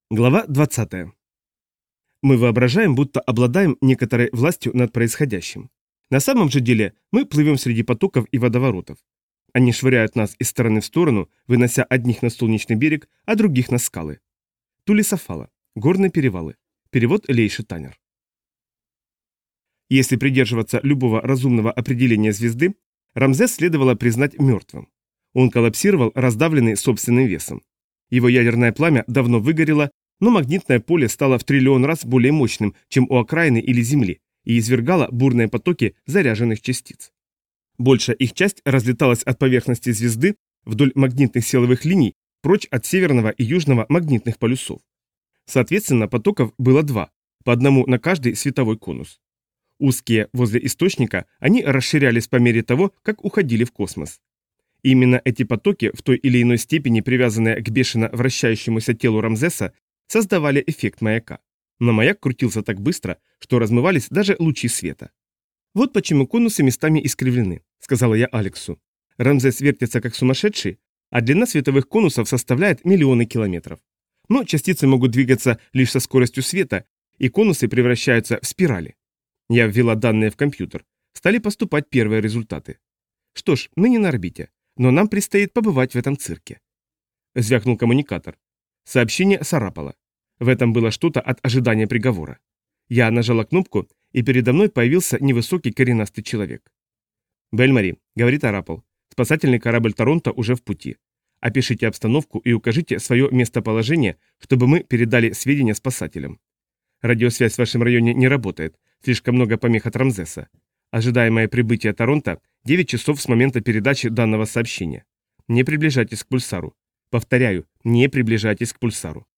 Глава 20. Мы воображаем, будто обладаем некоторой властью над происходящим. На самом же деле мы плывем среди потоков и водоворотов. Они швыряют нас из стороны в сторону, вынося одних на солнечный берег, а других на скалы. Тулисофала. Горные перевалы. Перевод Лейши Танер. Если придерживаться любого разумного определения звезды, Рамзес следовало признать мертвым. Он коллапсировал, раздавленный собственным весом. Его ядерное пламя давно выгорело, но магнитное поле стало в триллион раз более мощным, чем у окраины или Земли, и извергало бурные потоки заряженных частиц. Большая их часть разлеталась от поверхности звезды вдоль магнитных силовых линий прочь от северного и южного магнитных полюсов. Соответственно, потоков было два, по одному на каждый световой конус. Узкие возле источника, они расширялись по мере того, как уходили в космос. Именно эти потоки, в той или иной степени привязанные к бешено вращающемуся телу Рамзеса, создавали эффект маяка. Но маяк крутился так быстро, что размывались даже лучи света. «Вот почему конусы местами искривлены», — сказала я Алексу. «Рамзес вертится как сумасшедший, а длина световых конусов составляет миллионы километров. Но частицы могут двигаться лишь со скоростью света, и конусы превращаются в спирали. Я ввела данные в компьютер. Стали поступать первые результаты. Что ж, мы не на орбите. Но нам предстоит побывать в этом цирке». Звякнул коммуникатор. Сообщение царапало. В этом было что-то от ожидания приговора. Я нажала кнопку, и передо мной появился невысокий коренастый человек. «Бель-Мари», — говорит Арапл, — «спасательный корабль Торонто уже в пути. Опишите обстановку и укажите свое местоположение, чтобы мы передали сведения спасателям. Радиосвязь в вашем районе не работает, слишком много помех от Рамзеса. Ожидаемое прибытие Торонто 9 часов с момента передачи данного сообщения. Не приближайтесь к пульсару. Повторяю, не приближайтесь к пульсару».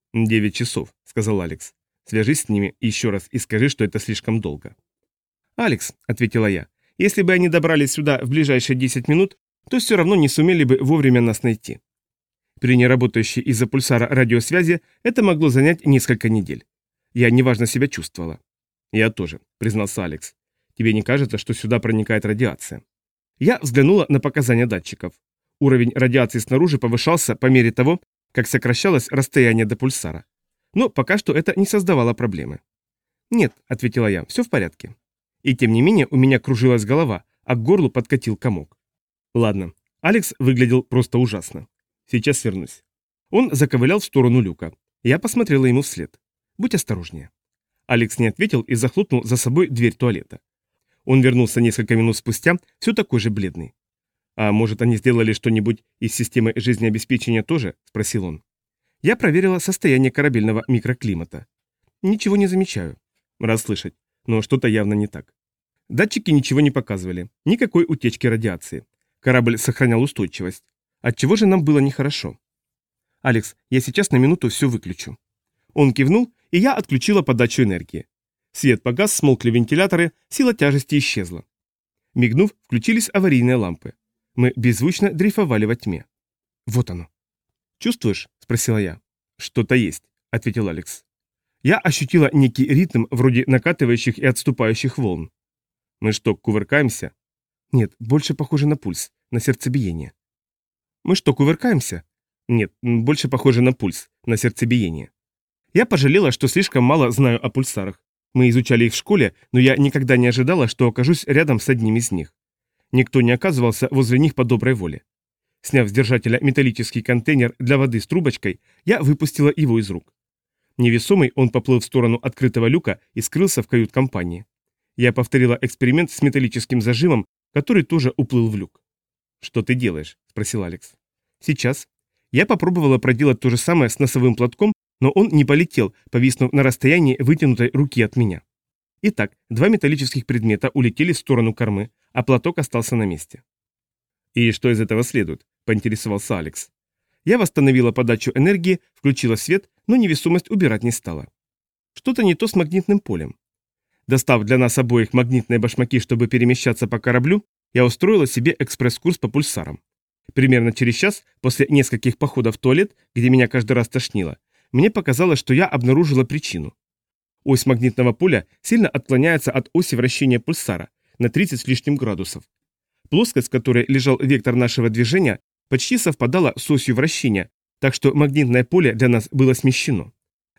9 часов, сказал Алекс. «Свяжись с ними еще раз и скажи, что это слишком долго». «Алекс», — ответила я, — «если бы они добрались сюда в ближайшие 10 минут, то все равно не сумели бы вовремя нас найти. При неработающей из-за пульсара радиосвязи это могло занять несколько недель. Я неважно себя чувствовала». «Я тоже», — признался Алекс. «Тебе не кажется, что сюда проникает радиация?» Я взглянула на показания датчиков. Уровень радиации снаружи повышался по мере того, как сокращалось расстояние до пульсара. Но пока что это не создавало проблемы. «Нет», — ответила я, — «все в порядке». И тем не менее у меня кружилась голова, а к горлу подкатил комок. Ладно, Алекс выглядел просто ужасно. Сейчас вернусь. Он заковылял в сторону люка. Я посмотрела ему вслед. «Будь осторожнее». Алекс не ответил и захлопнул за собой дверь туалета. Он вернулся несколько минут спустя, все такой же бледный. «А может, они сделали что-нибудь из системы жизнеобеспечения тоже?» – спросил он. Я проверила состояние корабельного микроклимата. «Ничего не замечаю». Рад слышать, но что-то явно не так. Датчики ничего не показывали, никакой утечки радиации. Корабль сохранял устойчивость. Отчего же нам было нехорошо? «Алекс, я сейчас на минуту все выключу». Он кивнул, и я отключила подачу энергии. Свет погас, смолкли вентиляторы, сила тяжести исчезла. Мигнув, включились аварийные лампы. Мы беззвучно дрейфовали во тьме. Вот оно. «Чувствуешь?» – спросила я. «Что-то есть», – ответил Алекс. Я ощутила некий ритм вроде накатывающих и отступающих волн. «Мы что, кувыркаемся?» «Нет, больше похоже на пульс, на сердцебиение». «Мы что, кувыркаемся?» «Нет, больше похоже на пульс, на сердцебиение». Я пожалела, что слишком мало знаю о пульсарах. Мы изучали их в школе, но я никогда не ожидала, что окажусь рядом с одним из них. Никто не оказывался возле них по доброй воле. Сняв с держателя металлический контейнер для воды с трубочкой, я выпустила его из рук. Невесомый он поплыл в сторону открытого люка и скрылся в кают-компании. Я повторила эксперимент с металлическим зажимом, который тоже уплыл в люк. «Что ты делаешь?» – спросил Алекс. «Сейчас». Я попробовала проделать то же самое с носовым платком, но он не полетел, повиснув на расстоянии вытянутой руки от меня. Итак, 2 металлических предмета улетели в сторону кормы, а платок остался на месте. «И что из этого следует?» – поинтересовался Алекс. Я восстановила подачу энергии, включила свет, но невесомость убирать не стала. Что-то не то с магнитным полем. Достав для нас обоих магнитные башмаки, чтобы перемещаться по кораблю, я устроила себе экспресс-курс по пульсарам. Примерно через час, после нескольких походов в туалет, где меня каждый раз тошнило, мне показалось, что я обнаружила причину. Ось магнитного поля сильно отклоняется от оси вращения пульсара на 30 с лишним градусов. Плоскость, в которой лежал вектор нашего движения, почти совпадала с осью вращения, так что магнитное поле для нас было смещено.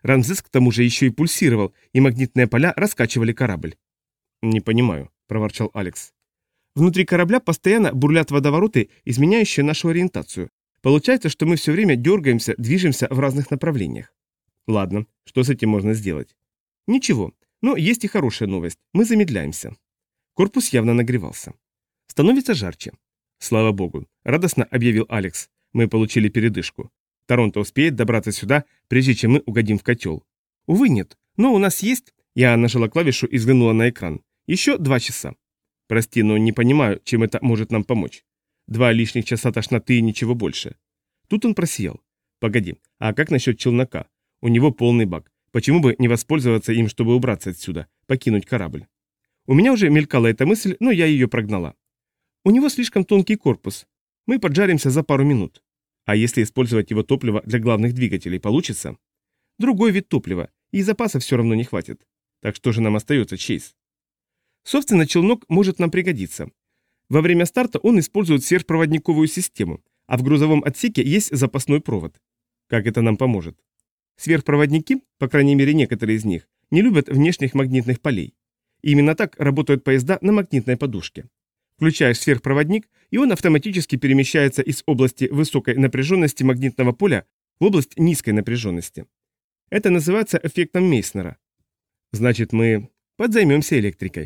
Рамзес к тому же еще и пульсировал, и магнитные поля раскачивали корабль. «Не понимаю», — проворчал Алекс. «Внутри корабля постоянно бурлят водовороты, изменяющие нашу ориентацию. Получается, что мы все время дергаемся, движемся в разных направлениях». «Ладно, что с этим можно сделать?» «Ничего, но есть и хорошая новость. Мы замедляемся». Корпус явно нагревался. «Становится жарче». «Слава богу», — радостно объявил Алекс. «Мы получили передышку. Торонто успеет добраться сюда, прежде чем мы угодим в котел». «Увы, нет. Но у нас есть...» Я нажала клавишу и взглянула на экран. «Еще 2 часа». «Прости, но не понимаю, чем это может нам помочь. 2 лишних часа тошноты и ничего больше». Тут он просиял. «Погоди, а как насчет челнока? У него полный бак. Почему бы не воспользоваться им, чтобы убраться отсюда, покинуть корабль?» У меня уже мелькала эта мысль, но я ее прогнала. «У него слишком тонкий корпус. Мы поджаримся за пару минут. А если использовать его топливо для главных двигателей, получится?» «Другой вид топлива, и запаса все равно не хватит. Так что же нам остается, Чейз?» «Собственно, челнок может нам пригодиться. Во время старта он использует сверхпроводниковую систему, а в грузовом отсеке есть запасной провод. Как это нам поможет?» Сверхпроводники, по крайней мере некоторые из них, не любят внешних магнитных полей. И именно так работают поезда на магнитной подушке. Включаешь сверхпроводник, и он автоматически перемещается из области высокой напряженности магнитного поля в область низкой напряженности. Это называется эффектом Мейснера. Значит, мы подзаймемся электрикой.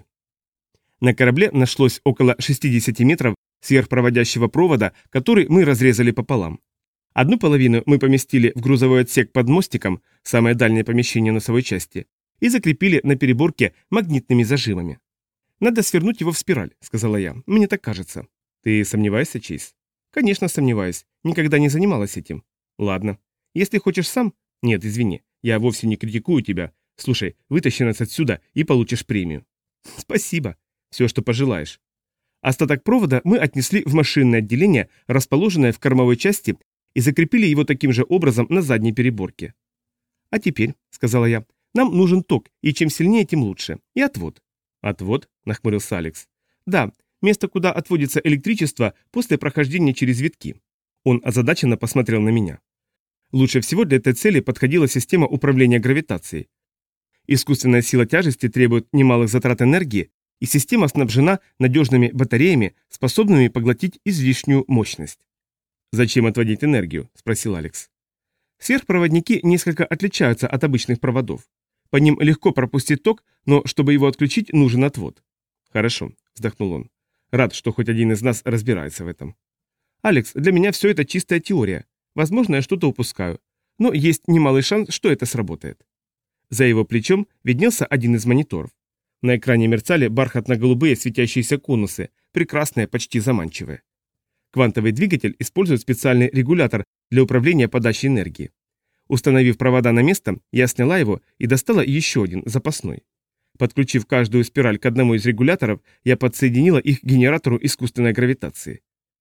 На корабле нашлось около 60 метров сверхпроводящего провода, который мы разрезали пополам. Одну половину мы поместили в грузовой отсек под мостиком, самое дальнее помещение носовой части, и закрепили на переборке магнитными зажимами. «Надо свернуть его в спираль», — сказала я. «Мне так кажется». «Ты сомневаешься, Чейз?» «Конечно, сомневаюсь. Никогда не занималась этим». «Ладно. Если хочешь сам...» «Нет, извини. Я вовсе не критикую тебя. Слушай, вытащи нас отсюда и получишь премию». «Спасибо. Все, что пожелаешь». Остаток провода мы отнесли в машинное отделение, расположенное в кормовой части, и закрепили его таким же образом на задней переборке. «А теперь», — сказала я, — «нам нужен ток, и чем сильнее, тем лучше. И отвод». «Отвод?» — нахмурился Алекс. «Да, место, куда отводится электричество после прохождения через витки». Он озадаченно посмотрел на меня. Лучше всего для этой цели подходила система управления гравитацией. Искусственная сила тяжести требует немалых затрат энергии, и система снабжена надежными батареями, способными поглотить излишнюю мощность. «Зачем отводить энергию?» – спросил Алекс. Сверхпроводники несколько отличаются от обычных проводов. По ним легко пропустить ток, но чтобы его отключить, нужен отвод. «Хорошо», – вздохнул он. «Рад, что хоть один из нас разбирается в этом». «Алекс, для меня все это чистая теория. Возможно, я что-то упускаю. Но есть немалый шанс, что это сработает». За его плечом виднелся один из мониторов. На экране мерцали бархатно-голубые светящиеся конусы, прекрасные, почти заманчивые. Квантовый двигатель использует специальный регулятор для управления подачей энергии. Установив провода на место, я сняла его и достала еще один, запасной. Подключив каждую спираль к одному из регуляторов, я подсоединила их к генератору искусственной гравитации.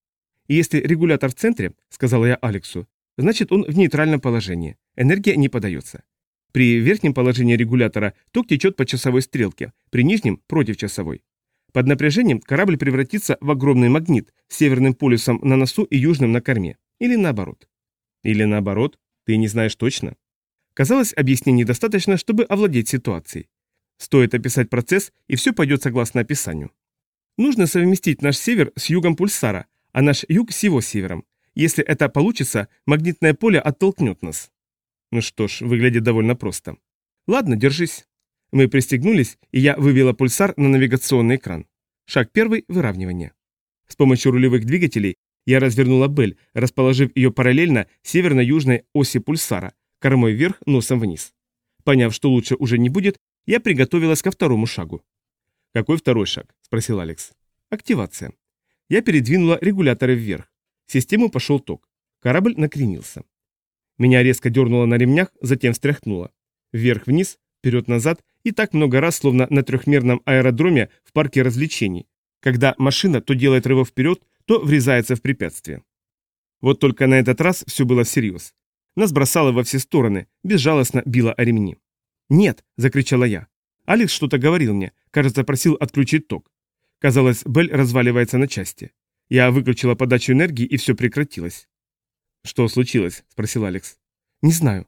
И если регулятор в центре, сказала я Алексу, значит он в нейтральном положении, энергия не подается. При верхнем положении регулятора ток течет по часовой стрелке, при нижнем – против часовой. Под напряжением корабль превратится в огромный магнит с северным полюсом на носу и южным на корме. Или наоборот. Или наоборот, ты не знаешь точно. Казалось, объяснений достаточно, чтобы овладеть ситуацией. Стоит описать процесс, и все пойдет согласно описанию. Нужно совместить наш север с югом пульсара, а наш юг с его севером. Если это получится, магнитное поле оттолкнет нас. Ну что ж, выглядит довольно просто. Ладно, держись. Мы пристегнулись, и я вывела пульсар на навигационный экран. Шаг первый – выравнивание. С помощью рулевых двигателей я развернула Бель, расположив ее параллельно северно-южной оси пульсара, кормой вверх, носом вниз. Поняв, что лучше уже не будет, я приготовилась ко второму шагу. «Какой второй шаг?» – спросил Алекс. «Активация». Я передвинула регуляторы вверх. В систему пошел ток. Корабль накренился. Меня резко дернуло на ремнях, затем встряхнуло. Вверх-вниз, вперед-назад и так много раз, словно на трехмерном аэродроме в парке развлечений, когда машина то делает рывок вперед, то врезается в препятствие. Вот только на этот раз все было всерьез. Нас бросало во все стороны, безжалостно било о ремни. «Нет!» – закричала я. Алекс что-то говорил мне, кажется, просил отключить ток. Казалось, Белль разваливается на части. Я выключила подачу энергии, и все прекратилось. «Что случилось?» – спросил Алекс. «Не знаю».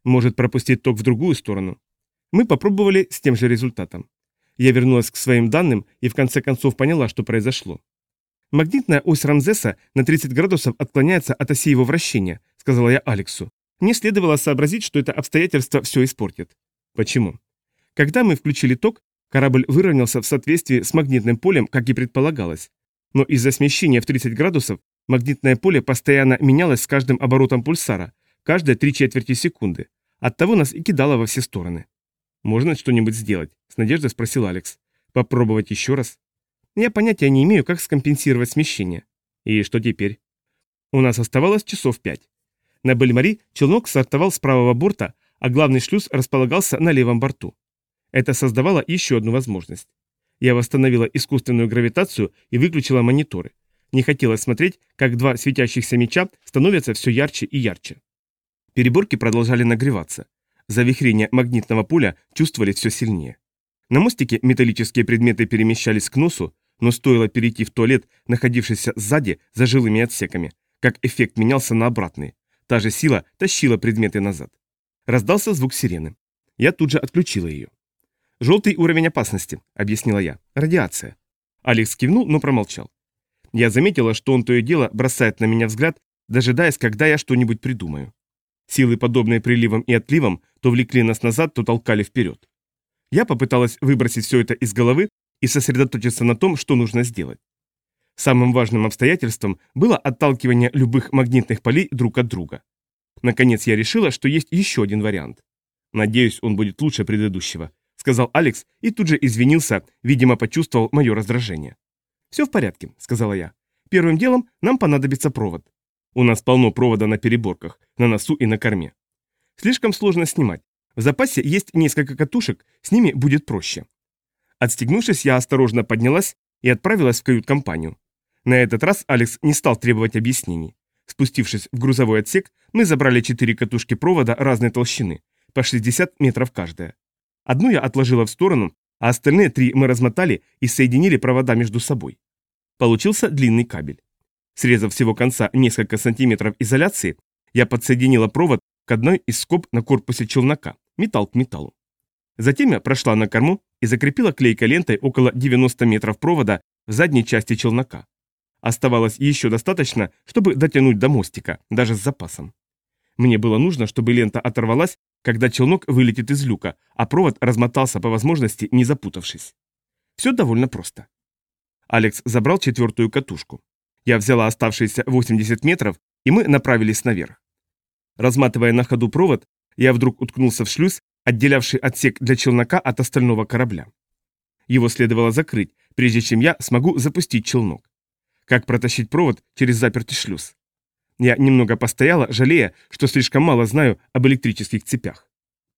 Может пропустить ток в другую сторону. Мы попробовали с тем же результатом. Я вернулась к своим данным и в конце концов поняла, что произошло. «Магнитная ось Рамзеса на 30 градусов отклоняется от оси его вращения», — сказала я Алексу. Мне следовало сообразить, что это обстоятельство все испортит. Почему? Когда мы включили ток, корабль выровнялся в соответствии с магнитным полем, как и предполагалось. Но из-за смещения в 30 градусов магнитное поле постоянно менялось с каждым оборотом пульсара, каждые 3/4 секунды. Оттого нас и кидало во все стороны. «Можно что-нибудь сделать?» – с надеждой спросил Алекс. «Попробовать еще раз?» Я понятия не имею, как скомпенсировать смещение. И что теперь? У нас оставалось часов 5. На Бель-Мари челнок стартовал с правого борта, а главный шлюз располагался на левом борту. Это создавало еще одну возможность. Я восстановила искусственную гравитацию и выключила мониторы. Не хотелось смотреть, как два светящихся мяча становятся все ярче и ярче. Переборки продолжали нагреваться. Завихрения магнитного поля чувствовались все сильнее. На мостике металлические предметы перемещались к носу, но стоило перейти в туалет, находившийся сзади, за жилыми отсеками, как эффект менялся на обратный. Та же сила тащила предметы назад. Раздался звук сирены. Я тут же отключила ее. «Желтый уровень опасности», — объяснила я. «Радиация». Алекс кивнул, но промолчал. Я заметила, что он то и дело бросает на меня взгляд, дожидаясь, когда я что-нибудь придумаю. Силы, подобные приливам и отливам, то влекли нас назад, то толкали вперед. Я попыталась выбросить все это из головы и сосредоточиться на том, что нужно сделать. Самым важным обстоятельством было отталкивание любых магнитных полей друг от друга. Наконец я решила, что есть еще один вариант. «Надеюсь, он будет лучше предыдущего», — сказал Алекс и тут же извинился, видимо, почувствовал мое раздражение. «Все в порядке», — сказала я. «Первым делом нам понадобится провод. У нас полно провода на переборках, на носу и на корме. Слишком сложно снимать. В запасе есть несколько катушек, с ними будет проще». Отстегнувшись, я осторожно поднялась и отправилась в кают-компанию. На этот раз Алекс не стал требовать объяснений. Спустившись в грузовой отсек, мы забрали 4 катушки провода разной толщины, по 60 метров каждая. Одну я отложила в сторону, а остальные 3 мы размотали и соединили провода между собой. Получился длинный кабель. Срезав с его конца несколько сантиметров изоляции, я подсоединила провод к одной из скоб на корпусе челнока, металл к металлу. Затем я прошла на корму и закрепила клейкой лентой около 90 метров провода в задней части челнока. Оставалось еще достаточно, чтобы дотянуть до мостика, даже с запасом. Мне было нужно, чтобы лента оторвалась, когда челнок вылетит из люка, а провод размотался по возможности, не запутавшись. Все довольно просто. Алекс забрал 4-ю катушку. Я взяла оставшиеся 80 метров, и мы направились наверх. Разматывая на ходу провод, я вдруг уткнулся в шлюз, отделявший отсек для челнока от остального корабля. Его следовало закрыть, прежде чем я смогу запустить челнок. Как протащить провод через запертый шлюз? Я немного постояла, жалея, что слишком мало знаю об электрических цепях.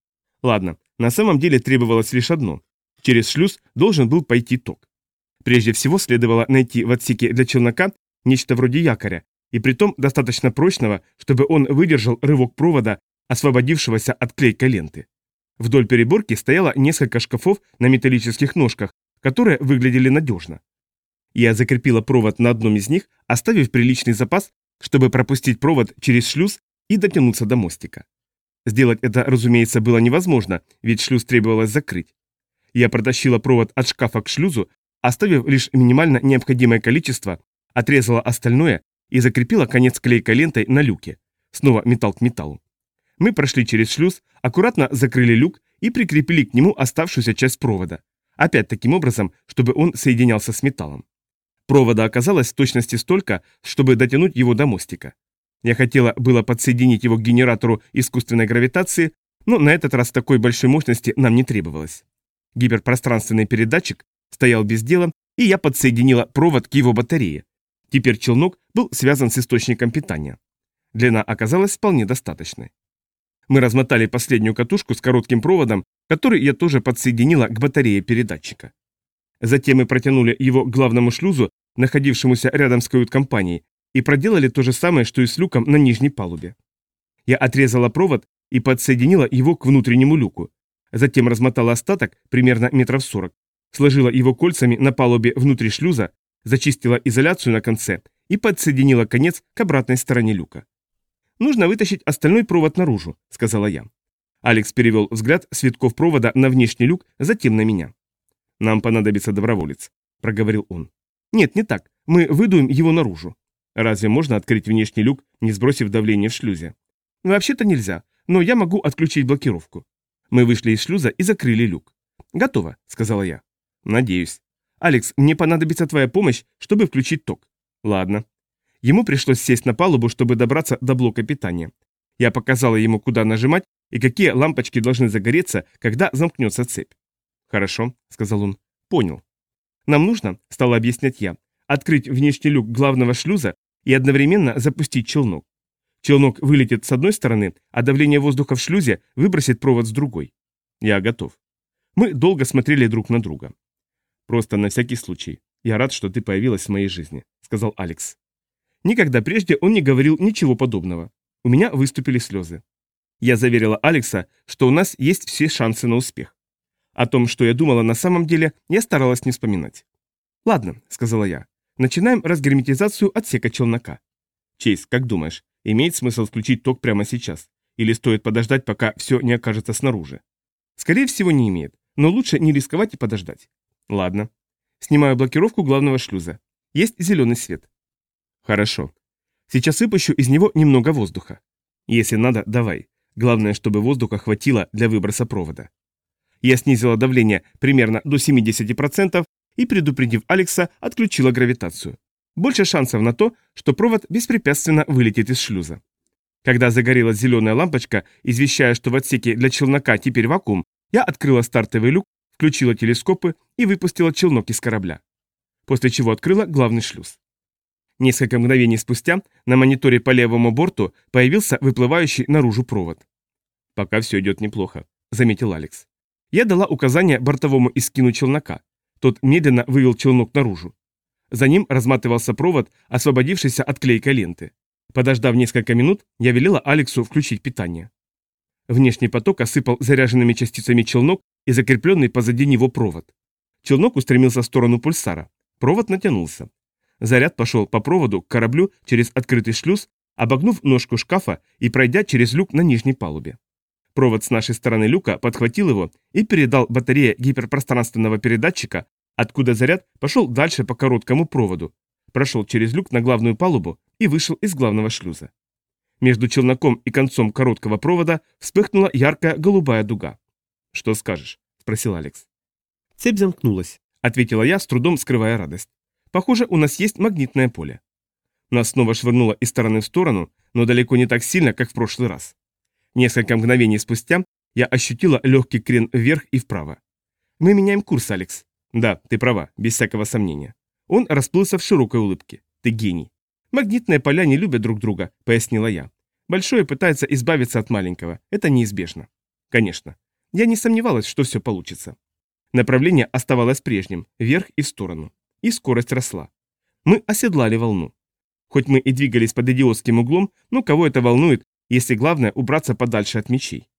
Ладно, на самом деле требовалось лишь одно. Через шлюз должен был пойти ток. Прежде всего следовало найти в отсеке для челнока нечто вроде якоря, и притом достаточно прочного, чтобы он выдержал рывок провода, освободившегося от клейкой ленты. Вдоль переборки стояло несколько шкафов на металлических ножках, которые выглядели надежно. Я закрепила провод на одном из них, оставив приличный запас, чтобы пропустить провод через шлюз и дотянуться до мостика. Сделать это, разумеется, было невозможно, ведь шлюз требовалось закрыть. Я протащила провод от шкафа к шлюзу, оставив лишь минимально необходимое количество, отрезала остальное и закрепила конец клейкой лентой на люке. Снова металл к металлу. Мы прошли через шлюз, аккуратно закрыли люк и прикрепили к нему оставшуюся часть провода. Опять таким образом, чтобы он соединялся с металлом. Провода оказалось в точности столько, чтобы дотянуть его до мостика. Я хотела было подсоединить его к генератору искусственной гравитации, но на этот раз такой большой мощности нам не требовалось. Гиперпространственный передатчик стоял без дела, и я подсоединила провод к его батарее. Теперь челнок был связан с источником питания. Длина оказалась вполне достаточной. Мы размотали последнюю катушку с коротким проводом, который я тоже подсоединила к батарее передатчика. Затем мы протянули его к главному шлюзу, находившемуся рядом с кают-компанией, и проделали то же самое, что и с люком на нижней палубе. Я отрезала провод и подсоединила его к внутреннему люку. Затем размотала остаток, примерно метров 40, сложила его кольцами на палубе внутри шлюза, зачистила изоляцию на конце и подсоединила конец к обратной стороне люка. «Нужно вытащить остальной провод наружу», — сказала я. Алекс перевел взгляд с витков провода на внешний люк, затем на меня. «Нам понадобится доброволец», — проговорил он. «Нет, не так. Мы выдуем его наружу». «Разве можно открыть внешний люк, не сбросив давление в шлюзе?» «Вообще-то нельзя, но я могу отключить блокировку». Мы вышли из шлюза и закрыли люк. «Готово», — сказала я. «Надеюсь. Алекс, мне понадобится твоя помощь, чтобы включить ток». «Ладно». Ему пришлось сесть на палубу, чтобы добраться до блока питания. Я показала ему, куда нажимать и какие лампочки должны загореться, когда замкнется цепь. «Хорошо», — сказал он. «Понял». «Нам нужно», — стала объяснять я, «открыть внешний люк главного шлюза и одновременно запустить челнок. Челнок вылетит с одной стороны, а давление воздуха в шлюзе выбросит провод с другой». «Я готов». Мы долго смотрели друг на друга. «Просто на всякий случай. Я рад, что ты появилась в моей жизни», — сказал Алекс. Никогда прежде он не говорил ничего подобного. У меня выступили слезы. Я заверила Алекса, что у нас есть все шансы на успех. О том, что я думала на самом деле, я старалась не вспоминать. «Ладно», — сказала я, — «начинаем разгерметизацию отсека челнока». «Чейз, как думаешь, имеет смысл включить ток прямо сейчас? Или стоит подождать, пока все не окажется снаружи?» «Скорее всего, не имеет, но лучше не рисковать и подождать». «Ладно». Снимаю блокировку главного шлюза. Есть зеленый свет. «Хорошо. Сейчас выпущу из него немного воздуха. Если надо, давай. Главное, чтобы воздуха хватило для выброса провода». Я снизила давление примерно до 70% и, предупредив Алекса, отключила гравитацию. Больше шансов на то, что провод беспрепятственно вылетит из шлюза. Когда загорелась зеленая лампочка, извещая, что в отсеке для челнока теперь вакуум, я открыла стартовый люк, включила телескопы и выпустила челнок из корабля. После чего открыла главный шлюз. Несколько мгновений спустя на мониторе по левому борту появился выплывающий наружу провод. «Пока все идет неплохо», — заметил Алекс. Я дала указание бортовому эскину челнока. Тот медленно вывел челнок наружу. За ним разматывался провод, освободившийся от клейкой ленты. Подождав несколько минут, я велела Алексу включить питание. Внешний поток осыпал заряженными частицами челнок и закрепленный позади него провод. Челнок устремился в сторону пульсара. Провод натянулся. Заряд пошел по проводу к кораблю через открытый шлюз, обогнув ножку шкафа и пройдя через люк на нижней палубе. Провод с нашей стороны люка подхватил его и передал батарее гиперпространственного передатчика, откуда заряд пошел дальше по короткому проводу, прошел через люк на главную палубу и вышел из главного шлюза. Между челноком и концом короткого провода вспыхнула яркая голубая дуга. «Что скажешь?» – спросил Алекс. «Цепь замкнулась», – ответила я, с трудом скрывая радость. «Похоже, у нас есть магнитное поле». Нас снова швырнуло из стороны в сторону, но далеко не так сильно, как в прошлый раз. Несколько мгновений спустя я ощутила легкий крен вверх и вправо. «Мы меняем курс, Алекс». «Да, ты права, без всякого сомнения». Он расплылся в широкой улыбке. «Ты гений». «Магнитные поля не любят друг друга», — пояснила я. «Большое пытается избавиться от маленького. Это неизбежно». «Конечно». Я не сомневалась, что все получится. Направление оставалось прежним, вверх и в сторону. И скорость росла. Мы оседлали волну. Хоть мы и двигались под идиотским углом, но кого это волнует, если главное убраться подальше от мечей?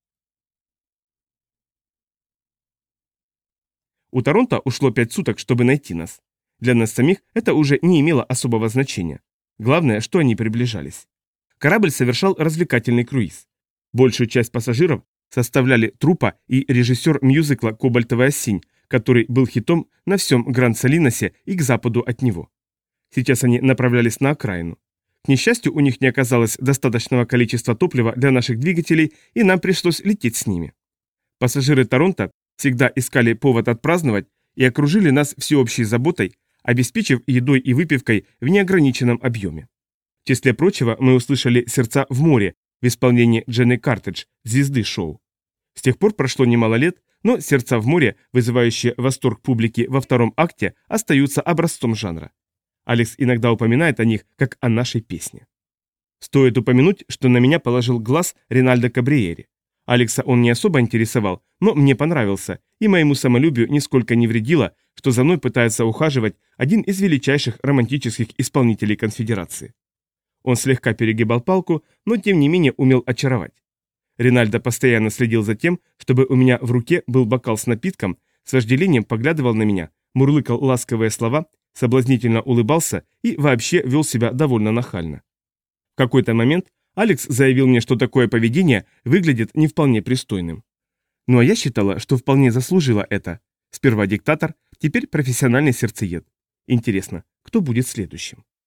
У Торонто ушло 5 суток, чтобы найти нас. Для нас самих это уже не имело особого значения. Главное, что они приближались. Корабль совершал развлекательный круиз. Большую часть пассажиров составляли труппа и режиссер мюзикла «Кобальтовая синь», который был хитом на всем Гранд-Салиносе и к западу от него. Сейчас они направлялись на окраину. К несчастью, у них не оказалось достаточного количества топлива для наших двигателей, и нам пришлось лететь с ними. Пассажиры Торонто всегда искали повод отпраздновать и окружили нас всеобщей заботой, обеспечив едой и выпивкой в неограниченном объеме. В числе прочего мы услышали «Сердца в море» в исполнении Дженни Картридж, звезды шоу. С тех пор прошло немало лет, но «Сердца в море», вызывающие восторг публики во втором акте, остаются образцом жанра. Алекс иногда упоминает о них, как о нашей песне. Стоит упомянуть, что на меня положил глаз Ринальдо Кабриери. Алекса он не особо интересовал, но мне понравился, и моему самолюбию нисколько не вредило, что за мной пытается ухаживать один из величайших романтических исполнителей конфедерации. Он слегка перегибал палку, но тем не менее умел очаровать. Ринальдо постоянно следил за тем, чтобы у меня в руке был бокал с напитком, с вожделением поглядывал на меня, мурлыкал ласковые слова, соблазнительно улыбался и вообще вел себя довольно нахально. В какой-то момент Алекс заявил мне, что такое поведение выглядит не вполне пристойным. Ну а я считала, что вполне заслужила это. Сперва диктатор, теперь профессиональный сердцеед. Интересно, кто будет следующим?